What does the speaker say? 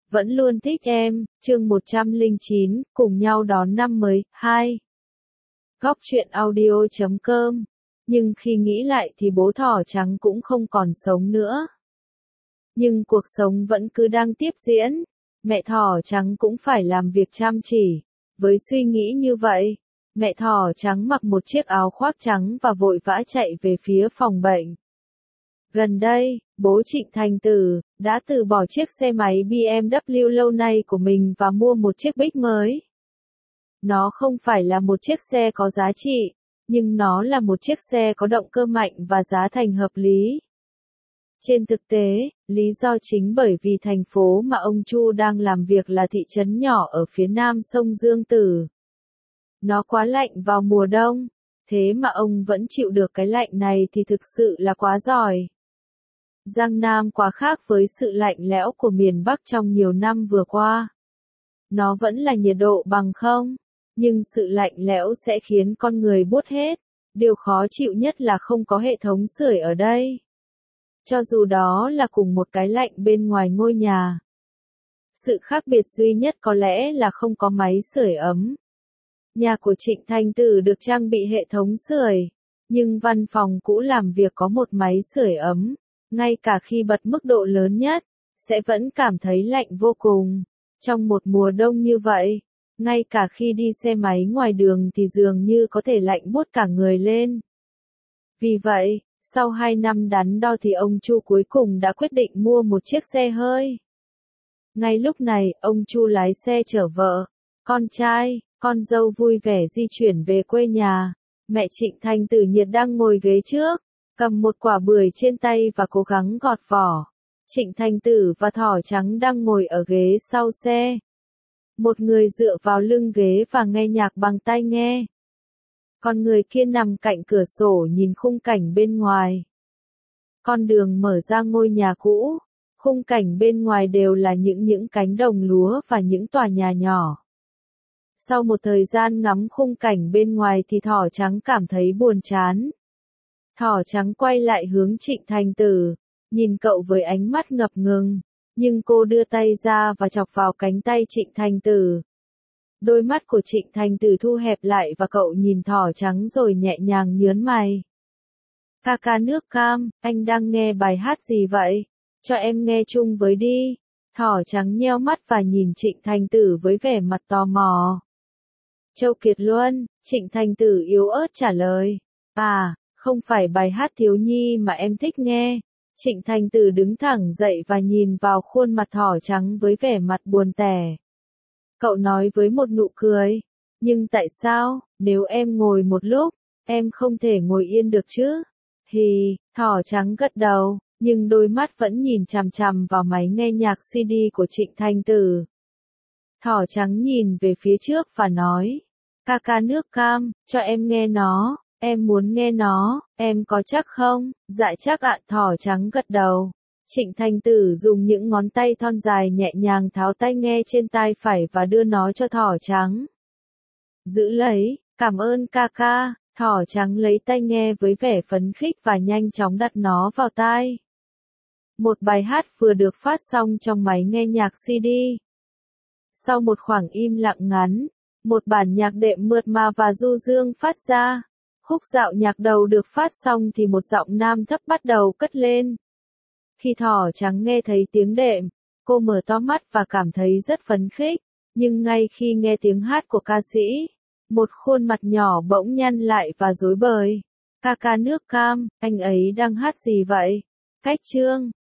vẫn luôn thích em, chương 109, cùng nhau đón năm mới, 2. Góc truyện audio.com. Nhưng khi nghĩ lại thì bố thỏ trắng cũng không còn sống nữa. Nhưng cuộc sống vẫn cứ đang tiếp diễn, mẹ thỏ trắng cũng phải làm việc chăm chỉ. Với suy nghĩ như vậy, mẹ thỏ trắng mặc một chiếc áo khoác trắng và vội vã chạy về phía phòng bệnh. Gần đây, bố Trịnh Thành Tử đã từ bỏ chiếc xe máy BMW lâu nay của mình và mua một chiếc Big mới. Nó không phải là một chiếc xe có giá trị, nhưng nó là một chiếc xe có động cơ mạnh và giá thành hợp lý. Trên thực tế, lý do chính bởi vì thành phố mà ông Chu đang làm việc là thị trấn nhỏ ở phía nam sông Dương Tử. Nó quá lạnh vào mùa đông, thế mà ông vẫn chịu được cái lạnh này thì thực sự là quá giỏi. Giang Nam quá khác với sự lạnh lẽo của miền Bắc trong nhiều năm vừa qua. Nó vẫn là nhiệt độ bằng không, nhưng sự lạnh lẽo sẽ khiến con người buốt hết. Điều khó chịu nhất là không có hệ thống sưởi ở đây. Cho dù đó là cùng một cái lạnh bên ngoài ngôi nhà. Sự khác biệt duy nhất có lẽ là không có máy sưởi ấm. Nhà của Trịnh Thành Tử được trang bị hệ thống sưởi, nhưng văn phòng cũ làm việc có một máy sưởi ấm. Ngay cả khi bật mức độ lớn nhất, sẽ vẫn cảm thấy lạnh vô cùng. Trong một mùa đông như vậy, ngay cả khi đi xe máy ngoài đường thì dường như có thể lạnh buốt cả người lên. Vì vậy, sau 2 năm đắn đo thì ông Chu cuối cùng đã quyết định mua một chiếc xe hơi. Ngay lúc này, ông Chu lái xe chở vợ, con trai, con dâu vui vẻ di chuyển về quê nhà. Mẹ Trịnh Thành Tử nhiệt đang ngồi ghế trước, cầm một quả bưởi trên tay và cố gắng gọt vỏ. Trịnh Thành Tử và thỏ trắng đang ngồi ở ghế sau xe. Một người dựa vào lưng ghế và nghe nhạc bằng tai nghe. Còn người kia nằm cạnh cửa sổ nhìn khung cảnh bên ngoài. Con đường mở ra ngôi nhà cũ, khung cảnh bên ngoài đều là những cánh đồng lúa và những tòa nhà nhỏ. Sau một thời gian ngắm khung cảnh bên ngoài thì thỏ trắng cảm thấy buồn chán. Thỏ trắng quay lại hướng Trịnh Thành Tử, nhìn cậu với ánh mắt ngập ngừng, nhưng cô đưa tay ra và chọc vào cánh tay Trịnh Thành Tử. Đôi mắt của Trịnh Thành Tử thu hẹp lại và cậu nhìn thỏ trắng rồi nhẹ nhàng nhớn mày. Ca ca nước cam, anh đang nghe bài hát gì vậy? Cho em nghe chung với đi. Thỏ trắng nheo mắt và nhìn Trịnh Thành Tử với vẻ mặt tò mò. Châu Kiệt Luân, Trịnh Thành Tử yếu ớt trả lời. À, không phải bài hát thiếu nhi mà em thích nghe. Trịnh Thành Tử đứng thẳng dậy và nhìn vào khuôn mặt thỏ trắng với vẻ mặt buồn tẻ. Cậu nói với một nụ cười. Nhưng tại sao, nếu em ngồi một lúc, em không thể ngồi yên được chứ? Thì, thỏ trắng gật đầu, nhưng đôi mắt vẫn nhìn chằm chằm vào máy nghe nhạc CD của Trịnh Thành Tử. Thỏ trắng nhìn về phía trước và nói. Ca ca nước cam, cho em nghe nó, em muốn nghe nó, em có chắc không? Dạ chắc ạ, thỏ trắng gật đầu. Trịnh Thành Tử dùng những ngón tay thon dài nhẹ nhàng tháo tai nghe trên tai phải và đưa nó cho thỏ trắng. Giữ lấy, cảm ơn ca ca. Thỏ trắng lấy tai nghe với vẻ phấn khích và nhanh chóng đặt nó vào tai. Một bài hát vừa được phát xong trong máy nghe nhạc CD. Sau một khoảng im lặng ngắn, một bản nhạc đệm mượt mà và du dương phát ra. Khúc dạo nhạc đầu được phát xong thì một giọng nam thấp bắt đầu cất lên. Khi thỏ trắng nghe thấy tiếng đệm, cô mở to mắt và cảm thấy rất phấn khích, nhưng ngay khi nghe tiếng hát của ca sĩ, một khuôn mặt nhỏ bỗng nhăn lại và rối bời. Ca ca nước cam, anh ấy đang hát gì vậy? Cách chương